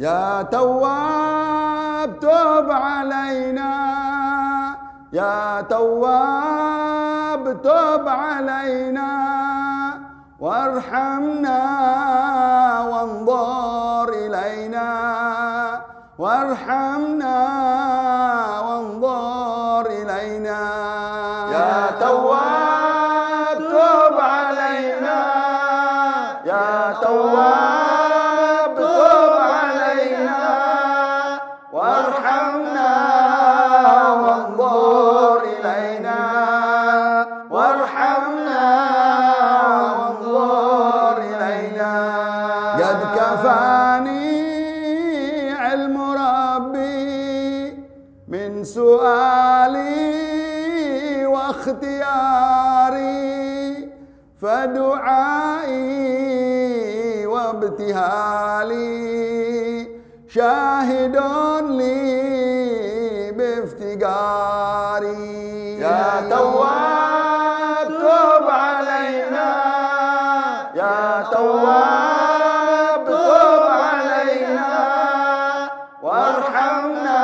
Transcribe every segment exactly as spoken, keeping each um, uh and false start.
يا تواب توب علينا، يا تواب توب علينا وارحمنا وانظر إلينا، وارحمنا وانظر إلينا. يا تواب توب علينا، يا تواب توب علينا وارحمنا وانظر إلينا، وارحمنا وانظر إلينا. قد كفاني علم ربي من سؤالي واختياري، فدعائي وابتهالي شاهد لي بافتقاري. يا تواب توب علينا، يا تواب توب علينا وارحمنا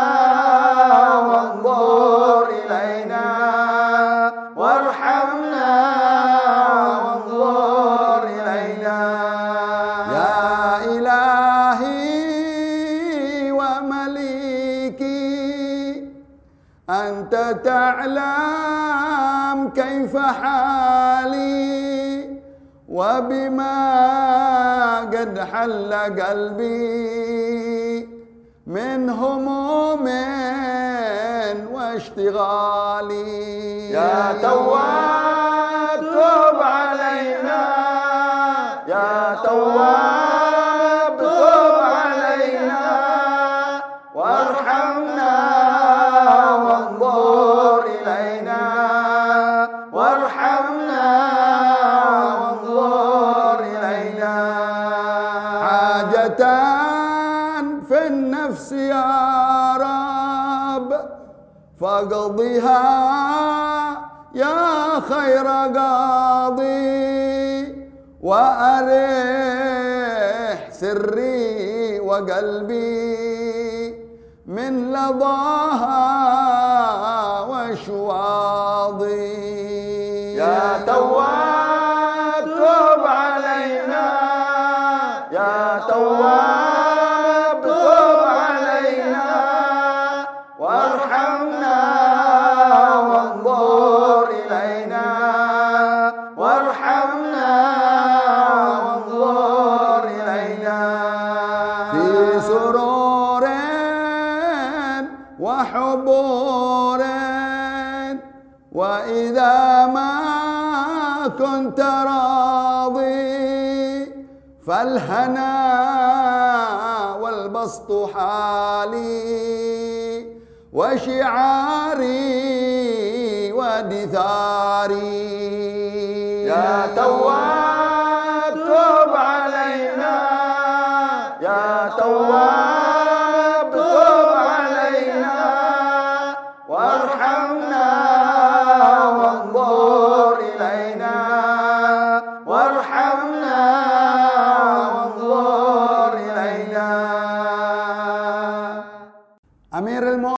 وانظر إلينا، وارحمنا وانظر إلينا. يا إلهي ومليكي أنت تعلم كيف حالي، وبما قد حل قلبي من هموم واشتغالي. يا تواب توب علينا، يا تواب توب علينا وارحمنا وانظر إلينا، وارحمنا وانظر إلينا. حاجة في النفس يا رب فاقضها يا خير قاضي، وأرح سري وقلبي من لظاها وشواضي. يا تواب توب علينا، يا تواب توب علينا وارحمنا وانظر إلينا، وارحمنا وانظر إلينا. في سرور وحبور وإذا ما كنت راضي، فالهنا والبسط حالي وشعاري ودثاري. يا تواب